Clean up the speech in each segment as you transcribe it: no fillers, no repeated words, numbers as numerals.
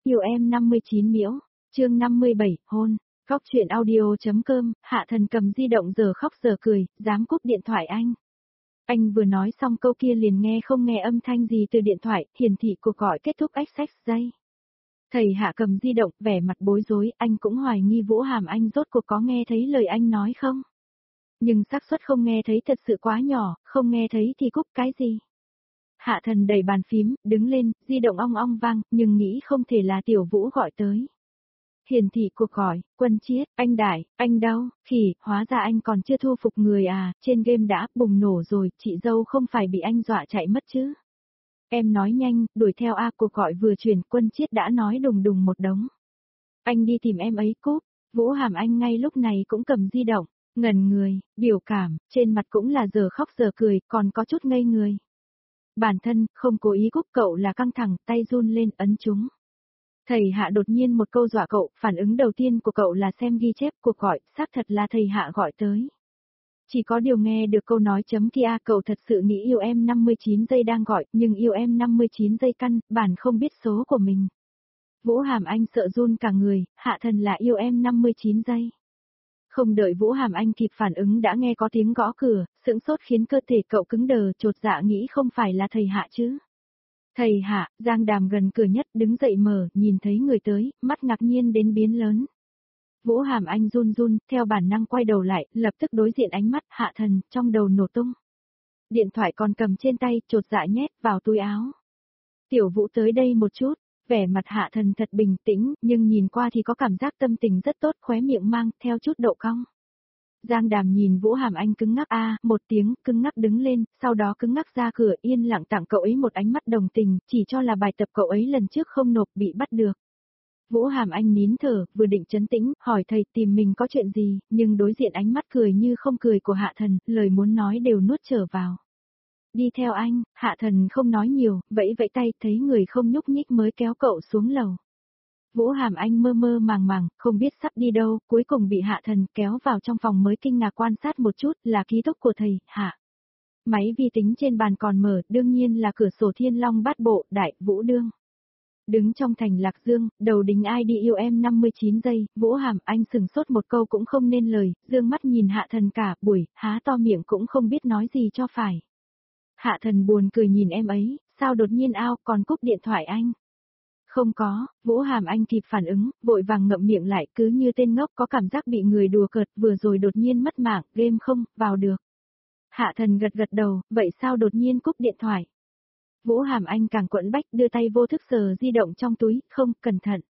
Yêu em 59 miễu, chương 57, hôn. Góc chuyện audio.com, Hạ Thần cầm di động giờ khóc giờ cười, dám cúp điện thoại anh. Anh vừa nói xong câu kia liền nghe không nghe âm thanh gì từ điện thoại, hiển thị cuộc gọi kết thúc XX giây. Thầy Hạ cầm di động, vẻ mặt bối rối, anh cũng hoài nghi Vũ Hàm Anh rốt cuộc có nghe thấy lời anh nói không? Nhưng xác suất không nghe thấy thật sự quá nhỏ, không nghe thấy thì cúp cái gì? Hạ Thần đẩy bàn phím, đứng lên, di động ong ong vang, nhưng nghĩ không thể là Tiểu Vũ gọi tới. Hiển thị cuộc gọi, Quân Chiết, anh Đại, anh đâu, khỉ, hóa ra anh còn chưa thu phục người à, trên game đã bùng nổ rồi, chị dâu không phải bị anh dọa chạy mất chứ. Em nói nhanh, đuổi theo cuộc gọi vừa chuyển, Quân Chiết đã nói đùng đùng một đống. Anh đi tìm em ấy cúp, Vũ Hàm Anh ngay lúc này cũng cầm di động, ngẩn người, biểu cảm, trên mặt cũng là giờ khóc giờ cười, còn có chút ngây người. Bản thân, không cố ý cúp cậu là căng thẳng, tay run lên, ấn chúng. Thầy Hạ đột nhiên một câu dọa cậu, phản ứng đầu tiên của cậu là xem ghi chép cuộc gọi, xác thật là thầy Hạ gọi tới. Chỉ có điều nghe được câu nói chấm kia cậu thật sự nghĩ yêu em 59 giây đang gọi, nhưng yêu em 59 giây căn, bản không biết số của mình. Vũ Hàm Anh sợ run cả người, Hạ Thần là yêu em 59 giây. Không đợi Vũ Hàm Anh kịp phản ứng đã nghe có tiếng gõ cửa, sững sốt khiến cơ thể cậu cứng đờ, chột dạ nghĩ không phải là thầy Hạ chứ. Thầy Hạ, Giang Đàm gần cửa nhất đứng dậy mở, nhìn thấy người tới, mắt ngạc nhiên đến biến lớn. Vũ Hàm Anh run run, theo bản năng quay đầu lại, lập tức đối diện ánh mắt Hạ Thần, trong đầu nổ tung. Điện thoại còn cầm trên tay, chột dạ nhét vào túi áo. Tiểu Vũ tới đây một chút, vẻ mặt Hạ Thần thật bình tĩnh, nhưng nhìn qua thì có cảm giác tâm tình rất tốt, khóe miệng mang theo chút độ cong. Giang Đàm nhìn Vũ Hàm Anh cứng ngắc một tiếng, cứng ngắc đứng lên, sau đó cứng ngắc ra cửa yên lặng tặng cậu ấy một ánh mắt đồng tình, chỉ cho là bài tập cậu ấy lần trước không nộp bị bắt được. Vũ Hàm Anh nín thở, vừa định trấn tĩnh, hỏi thầy tìm mình có chuyện gì, nhưng đối diện ánh mắt cười như không cười của Hạ Thần, lời muốn nói đều nuốt trở vào. Đi theo anh, Hạ Thần không nói nhiều, vẫy vẫy tay, thấy người không nhúc nhích mới kéo cậu xuống lầu. Vũ Hàm Anh mơ mơ màng màng, không biết sắp đi đâu, cuối cùng bị Hạ Thần kéo vào trong phòng mới kinh ngạc quan sát một chút, là ký túc của thầy, Hạ. Máy vi tính trên bàn còn mở, đương nhiên là cửa sổ Thiên Long Bát Bộ, Đại, Vũ Đương. Đứng trong thành Lạc Dương, đầu đính ai đi yêu em 59 giây, Vũ Hàm Anh sừng sốt một câu cũng không nên lời, dương mắt nhìn Hạ Thần cả buổi, há to miệng cũng không biết nói gì cho phải. Hạ Thần buồn cười nhìn em ấy, sao đột nhiên còn cúp điện thoại anh. Không có, Vũ Hàm Anh kịp phản ứng, vội vàng ngậm miệng lại cứ như tên ngốc có cảm giác bị người đùa cợt vừa rồi đột nhiên mất mạng, game không, vào được. Hạ Thần gật gật đầu, vậy sao đột nhiên cúp điện thoại? Vũ Hàm Anh càng quẫn bách đưa tay vô thức sờ di động trong túi, không, cẩn thận.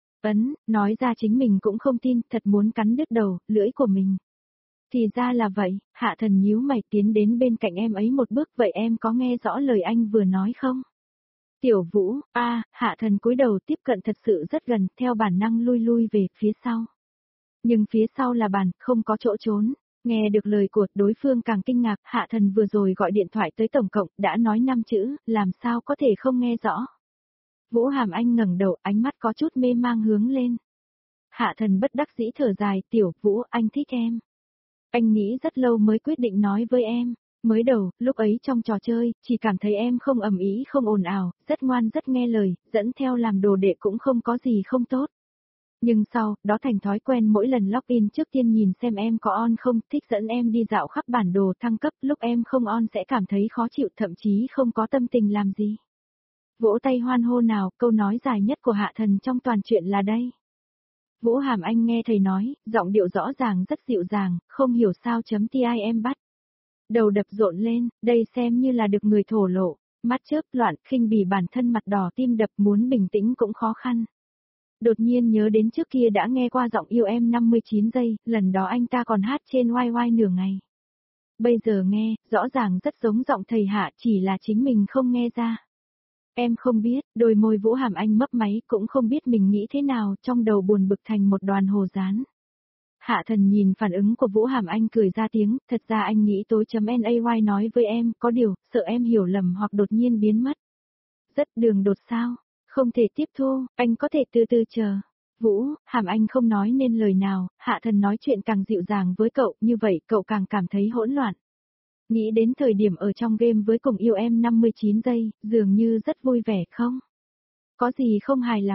Nói ra chính mình cũng không tin, thật muốn cắn đứt đầu, lưỡi của mình. Thì ra là vậy, Hạ Thần nhíu mày tiến đến bên cạnh em ấy một bước, vậy em có nghe rõ lời anh vừa nói không? Tiểu Vũ, Hạ Thần cúi đầu tiếp cận thật sự rất gần, theo bản năng lui về phía sau. Nhưng phía sau là bàn, không có chỗ trốn. Nghe được lời của đối phương càng kinh ngạc, Hạ Thần vừa rồi gọi điện thoại tới tổng cộng, đã nói 5 chữ, làm sao có thể không nghe rõ. Vũ Hàm Anh ngẩng đầu, ánh mắt có chút mê mang hướng lên. Hạ Thần bất đắc dĩ thở dài, Tiểu Vũ, anh thích em. Anh nghĩ rất lâu mới quyết định nói với em. Mới đầu, lúc ấy trong trò chơi, chỉ cảm thấy em không ầm ĩ không ồn ào, rất ngoan rất nghe lời, dẫn theo làm đồ đệ cũng không có gì không tốt. Nhưng sau, đó thành thói quen mỗi lần login trước tiên nhìn xem em có on không, thích dẫn em đi dạo khắp bản đồ thăng cấp, lúc em không on sẽ cảm thấy khó chịu thậm chí không có tâm tình làm gì. Vỗ tay hoan hô nào, câu nói dài nhất của Hạ Thần trong toàn chuyện là đây. Vũ Hàm Anh nghe thầy nói, giọng điệu rõ ràng rất dịu dàng, không hiểu sao em bắt. Đầu đập rộn lên, đây xem như là được người thổ lộ, mắt chớp loạn, khinh bỉ bản thân mặt đỏ tim đập muốn bình tĩnh cũng khó khăn. Đột nhiên nhớ đến trước kia đã nghe qua giọng yêu em 59 giây, lần đó anh ta còn hát trên YY nửa ngày. Bây giờ nghe, rõ ràng rất giống giọng thầy Hạ, chỉ là chính mình không nghe ra. Em không biết, đôi môi Vũ Hàm Anh mấp máy cũng không biết mình nghĩ thế nào, trong đầu buồn bực thành một đoàn hồ dán. Hạ Thần nhìn phản ứng của Vũ Hàm Anh cười ra tiếng, thật ra anh nghĩ tối.nay nói với em, có điều, sợ em hiểu lầm hoặc đột nhiên biến mất. Rất đường đột sao, không thể tiếp thu, anh có thể từ từ chờ. Vũ, Hàm Anh không nói nên lời nào, Hạ Thần nói chuyện càng dịu dàng với cậu, như vậy cậu càng cảm thấy hỗn loạn. Nghĩ đến thời điểm ở trong game với cùng yêu em 59 giây, dường như rất vui vẻ không? Có gì không hài lòng?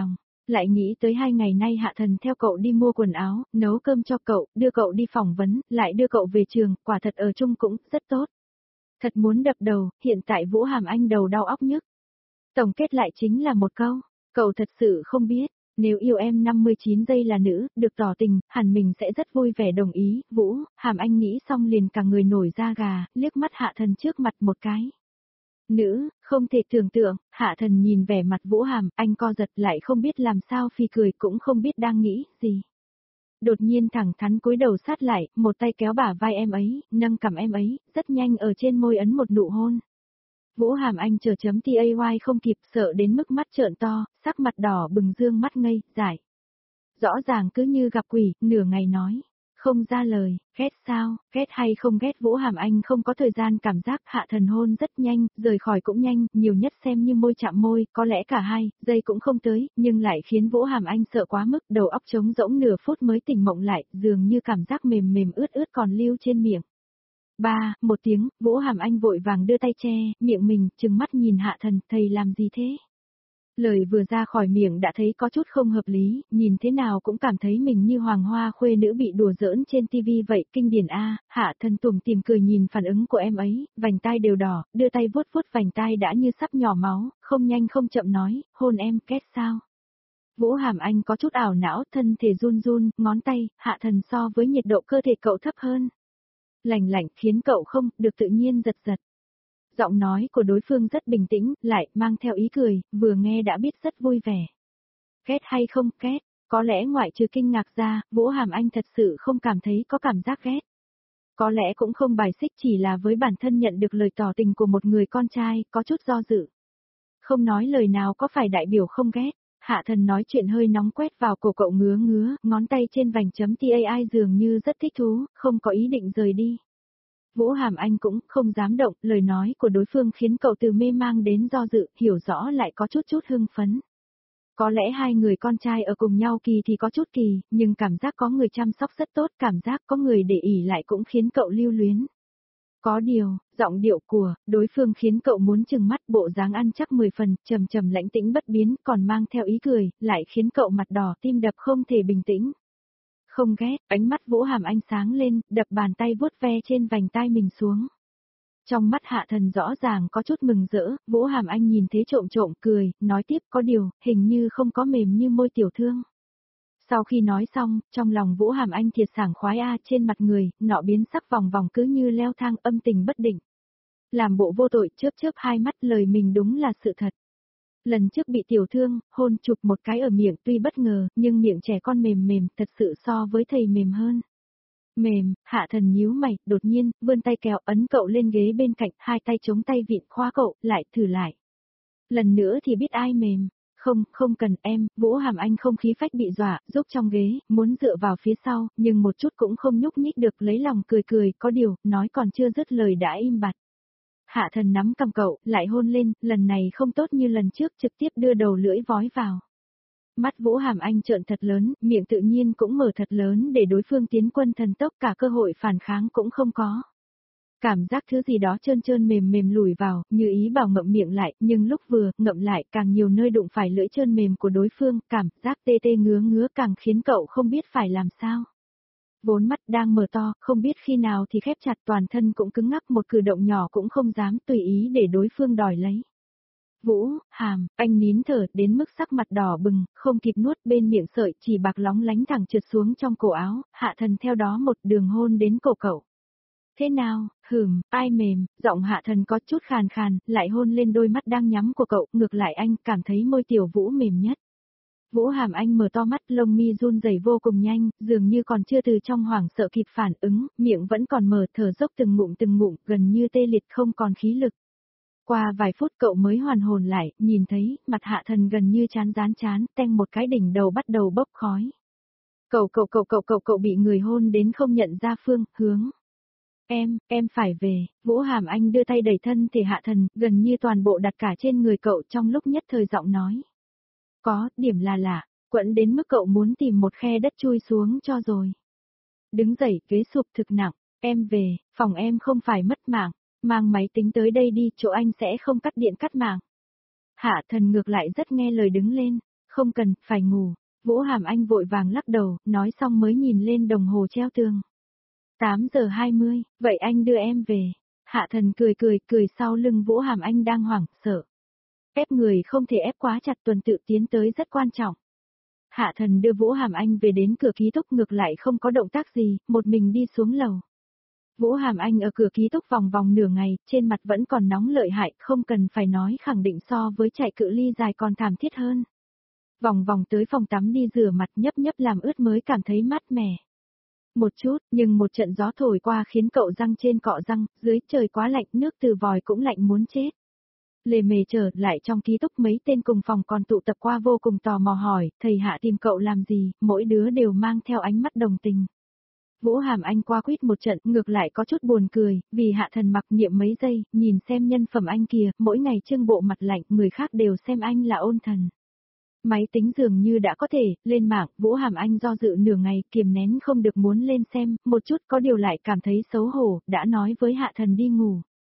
Lại nghĩ tới 2 ngày nay Hạ Thần theo cậu đi mua quần áo, nấu cơm cho cậu, đưa cậu đi phỏng vấn, lại đưa cậu về trường, quả thật ở chung cũng rất tốt. Thật muốn đập đầu, hiện tại Vũ Hàm Anh đầu đau óc nhức. Tổng kết lại chính là một câu, cậu thật sự không biết, nếu yêu em 59 giây là nữ, được tỏ tình, hẳn mình sẽ rất vui vẻ đồng ý, Vũ, Hàm Anh nghĩ xong liền cả người nổi da gà, liếc mắt Hạ Thần trước mặt một cái. Nữ, không thể tưởng tượng, Hạ Thần nhìn vẻ mặt Vũ Hàm, anh co giật lại không biết làm sao phi cười cũng không biết đang nghĩ gì. Đột nhiên thẳng thắn cúi đầu sát lại, một tay kéo bả vai em ấy, nâng cằm em ấy, rất nhanh ở trên môi ấn một nụ hôn. Vũ Hàm Anh chờ chấm tay không kịp sợ đến mức mắt trợn to, sắc mặt đỏ bừng dương mắt ngây, giải. Rõ ràng cứ như gặp quỷ, nửa ngày nói. Không ra lời, ghét sao, ghét hay không ghét Vũ Hàm Anh không có thời gian cảm giác Hạ Thần hôn rất nhanh, rời khỏi cũng nhanh, nhiều nhất xem như môi chạm môi, có lẽ cả 2 giây cũng không tới, nhưng lại khiến Vũ Hàm Anh sợ quá mức, đầu óc trống rỗng nửa phút mới tỉnh mộng lại, dường như cảm giác mềm mềm ướt ướt còn lưu trên miệng. Một tiếng, Vũ Hàm Anh vội vàng đưa tay che, miệng mình, trừng mắt nhìn Hạ Thần, thầy làm gì thế? Lời vừa ra khỏi miệng đã thấy có chút không hợp lý, nhìn thế nào cũng cảm thấy mình như hoàng hoa khuê nữ bị đùa giỡn trên tivi vậy, kinh điển a. Hạ Thần tủm tỉm cười nhìn phản ứng của em ấy, vành tai đều đỏ, đưa tay vuốt vuốt vành tai đã như sắp nhỏ máu, không nhanh không chậm nói, hôn em, kết sao? Vũ Hàm Anh có chút ảo não, thân thể run run, ngón tay, Hạ Thần so với nhiệt độ cơ thể cậu thấp hơn. Lạnh lạnh khiến cậu không được tự nhiên giật giật. Giọng nói của đối phương rất bình tĩnh, lại mang theo ý cười, vừa nghe đã biết rất vui vẻ. Ghét hay không ghét, có lẽ ngoại trừ kinh ngạc ra, Vũ Hàm Anh thật sự không cảm thấy có cảm giác ghét. Có lẽ cũng không bài xích, chỉ là với bản thân nhận được lời tỏ tình của một người con trai, có chút do dự. Không nói lời nào có phải đại biểu không ghét. Hạ Thần nói chuyện hơi nóng quét vào cổ cậu ngứa ngứa, ngón tay trên vành chấm tai dường như rất thích thú, không có ý định rời đi. Vũ Hàm Anh cũng không dám động, lời nói của đối phương khiến cậu từ mê mang đến do dự, hiểu rõ lại có chút chút hưng phấn. Có lẽ 2 người con trai ở cùng nhau kỳ thì có chút kỳ, nhưng cảm giác có người chăm sóc rất tốt, cảm giác có người để ỉ lại cũng khiến cậu lưu luyến. Có điều, giọng điệu của đối phương khiến cậu muốn trừng mắt, bộ dáng ăn chắc 10 phần, trầm trầm lãnh tĩnh bất biến, còn mang theo ý cười, lại khiến cậu mặt đỏ tim đập không thể bình tĩnh. Không ghét, ánh mắt Vũ Hàm Anh sáng lên, đập bàn tay vuốt ve trên vành tai mình xuống. Trong mắt Hạ Thần rõ ràng có chút mừng rỡ, Vũ Hàm Anh nhìn thế trộm trộm cười, nói tiếp có điều, hình như không có mềm như môi tiểu thương. Sau khi nói xong, trong lòng Vũ Hàm Anh thiệt sảng khoái trên mặt người, nọ biến sắc vòng vòng cứ như leo thang âm tình bất định. Làm bộ vô tội chớp chớp 2 mắt, lời mình đúng là sự thật. Lần trước bị tiểu thương, hôn chụp một cái ở miệng tuy bất ngờ, nhưng miệng trẻ con mềm mềm, thật sự so với thầy mềm hơn. Mềm, Hạ Thần nhíu mày, đột nhiên, vươn tay kéo ấn cậu lên ghế bên cạnh, 2 tay chống tay vịn khóa cậu, lại thử lại. Lần nữa thì biết ai mềm. Không cần em, Vũ Hàm Anh không khí phách bị dọa, giúp trong ghế, muốn dựa vào phía sau, nhưng một chút cũng không nhúc nhích được, lấy lòng cười cười, có điều, nói còn chưa dứt lời đã im bặt. Hạ Thần nắm cầm cậu, lại hôn lên, lần này không tốt như lần trước, trực tiếp đưa đầu lưỡi vói vào. Mắt Vũ Hàm Anh trợn thật lớn, miệng tự nhiên cũng mở thật lớn để đối phương tiến quân thần tốc, cả cơ hội phản kháng cũng không có. Cảm giác thứ gì đó trơn trơn mềm mềm lùi vào, như ý bảo ngậm miệng lại, nhưng lúc vừa ngậm lại càng nhiều nơi đụng phải lưỡi trơn mềm của đối phương, cảm giác tê tê ngứa ngứa càng khiến cậu không biết phải làm sao. Vốn mắt đang mở to, không biết khi nào thì khép chặt, toàn thân cũng cứng ngắc, một cử động nhỏ cũng không dám tùy ý để đối phương đòi lấy. Vũ, Hàm, anh nín thở đến mức sắc mặt đỏ bừng, không kịp nuốt, bên miệng sợi chỉ bạc lóng lánh thẳng trượt xuống trong cổ áo, Hạ Thần theo đó một đường hôn đến cổ cậu. Thế nào, ai mềm, giọng Hạ Thần có chút khàn khàn, lại hôn lên đôi mắt đang nhắm của cậu, ngược lại anh cảm thấy môi tiểu Vũ mềm nhất. Vũ Hàm Anh mở to mắt, lông mi run rẩy vô cùng nhanh, dường như còn chưa từ trong hoảng sợ kịp phản ứng, miệng vẫn còn mở, thở dốc từng ngụm, gần như tê liệt không còn khí lực. Qua vài phút cậu mới hoàn hồn lại, nhìn thấy, mặt Hạ Thần gần như chán, teng một cái đỉnh đầu bắt đầu bốc khói. Cậu bị người hôn đến không nhận ra phương, hướng. Em phải về, Vũ Hàm Anh đưa tay đẩy thân thể Hạ Thần, gần như toàn bộ đặt cả trên người cậu trong lúc nhất thời giọng nói. Có, điểm là lạ, quẫn đến mức cậu muốn tìm một khe đất chui xuống cho rồi. Đứng dậy, ghế sụp thực nặng, em về, phòng em không phải mất mạng, mang máy tính tới đây đi, chỗ anh sẽ không cắt điện cắt mạng. Hạ Thần ngược lại rất nghe lời đứng lên, không cần, phải ngủ. Vũ Hàm Anh vội vàng lắc đầu, nói xong mới nhìn lên đồng hồ treo tường. 8 giờ 20, vậy anh đưa em về. Hạ Thần cười sau lưng Vũ Hàm Anh đang hoảng sợ. Ép người không thể ép quá chặt, tuần tự tiến tới rất quan trọng. Hạ Thần đưa Vũ Hàm Anh về đến cửa ký túc, ngược lại không có động tác gì, một mình đi xuống lầu. Vũ Hàm Anh ở cửa ký túc vòng vòng nửa ngày, trên mặt vẫn còn nóng lợi hại, không cần phải nói, khẳng định so với chạy cự ly dài còn thảm thiết hơn. Vòng vòng tới phòng tắm đi rửa mặt, nhấp nhấp làm ướt mới cảm thấy mát mẻ. Một chút, nhưng một trận gió thổi qua khiến cậu răng trên cọ răng, dưới trời quá lạnh, nước từ vòi cũng lạnh muốn chết. Lề mề trở lại trong ký túc, mấy tên cùng phòng còn tụ tập qua vô cùng tò mò hỏi, thầy Hạ tìm cậu làm gì, mỗi đứa đều mang theo ánh mắt đồng tình. Vũ Hàm Anh qua quýt một trận, ngược lại có chút buồn cười, vì Hạ Thần mặc niệm mấy giây, nhìn xem nhân phẩm anh kìa, mỗi ngày trưng bộ mặt lạnh, người khác đều xem anh là ôn thần. Máy tính dường như đã có thể, lên mạng, Vũ Hàm Anh do dự nửa ngày, kiềm nén không được muốn lên xem, một chút có điều lại cảm thấy xấu hổ, đã nói với Hạ Thần đi ngủ.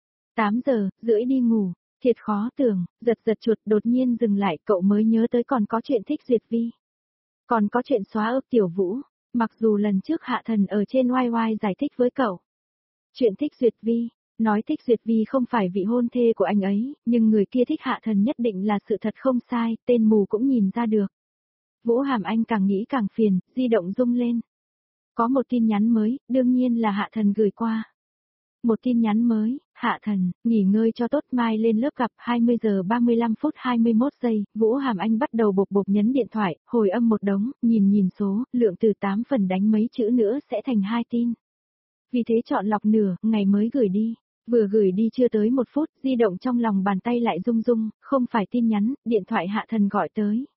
8 giờ, rưỡi đi ngủ, thiệt khó tưởng, giật chuột đột nhiên dừng lại, cậu mới nhớ tới còn có chuyện thích duyệt vi. Còn có chuyện xóa ước Tiểu Vũ, mặc dù lần trước Hạ Thần ở trên YY giải thích với cậu. Chuyện thích duyệt vi, nói thích duyệt vi không phải vị hôn thê của anh ấy, nhưng người kia thích Hạ Thần nhất định là sự thật không sai, tên mù cũng nhìn ra được. Vũ Hàm Anh càng nghĩ càng phiền, di động rung lên. Có một tin nhắn mới, đương nhiên là Hạ Thần gửi qua. Một tin nhắn mới, Hạ Thần, nghỉ ngơi cho tốt, mai lên lớp gặp, 20 giờ 35 phút 21 giây, Vũ Hàm Anh bắt đầu bộp nhấn điện thoại, hồi âm một đống, nhìn số, lượng từ 8 phần đánh mấy chữ nữa sẽ thành 2 tin. Vì thế chọn lọc nửa, ngày mới gửi đi. Vừa gửi đi chưa tới 1 phút, di động trong lòng bàn tay lại rung rung, không phải tin nhắn, điện thoại Hạ Thần gọi tới.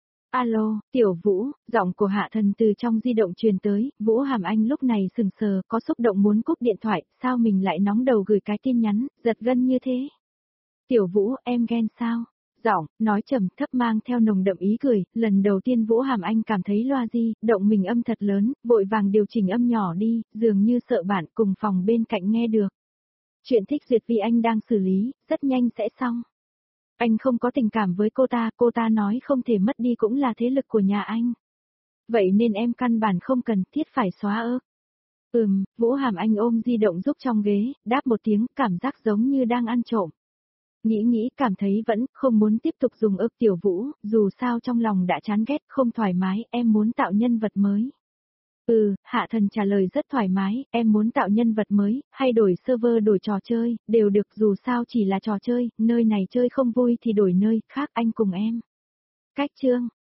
Alo, Tiểu Vũ, giọng của Hạ Thần từ trong di động truyền tới, Vũ Hàm Anh lúc này sừng sờ, có xúc động muốn cúp điện thoại, sao mình lại nóng đầu gửi cái tin nhắn, giật gân như thế. Tiểu Vũ, em ghen sao? Giọng, nói trầm thấp mang theo nồng đậm ý cười, lần đầu tiên Vũ Hàm Anh cảm thấy loa di, động mình âm thật lớn, vội vàng điều chỉnh âm nhỏ đi, dường như sợ bạn cùng phòng bên cạnh nghe được. Chuyện thích duyệt vi anh đang xử lý, rất nhanh sẽ xong. Anh không có tình cảm với cô ta nói không thể mất đi cũng là thế lực của nhà anh. Vậy nên em căn bản không cần thiết phải xóa ước. Vũ Hàm Anh ôm di động rúc trong ghế, đáp một tiếng, cảm giác giống như đang ăn trộm. Nghĩ cảm thấy vẫn không muốn tiếp tục dùng ước Tiểu Vũ, dù sao trong lòng đã chán ghét, không thoải mái, em muốn tạo nhân vật mới. Hạ Thần trả lời rất thoải mái, em muốn tạo nhân vật mới, hay đổi server đổi trò chơi, đều được, dù sao chỉ là trò chơi, nơi này chơi không vui thì đổi nơi khác, anh cùng em. Cách chương.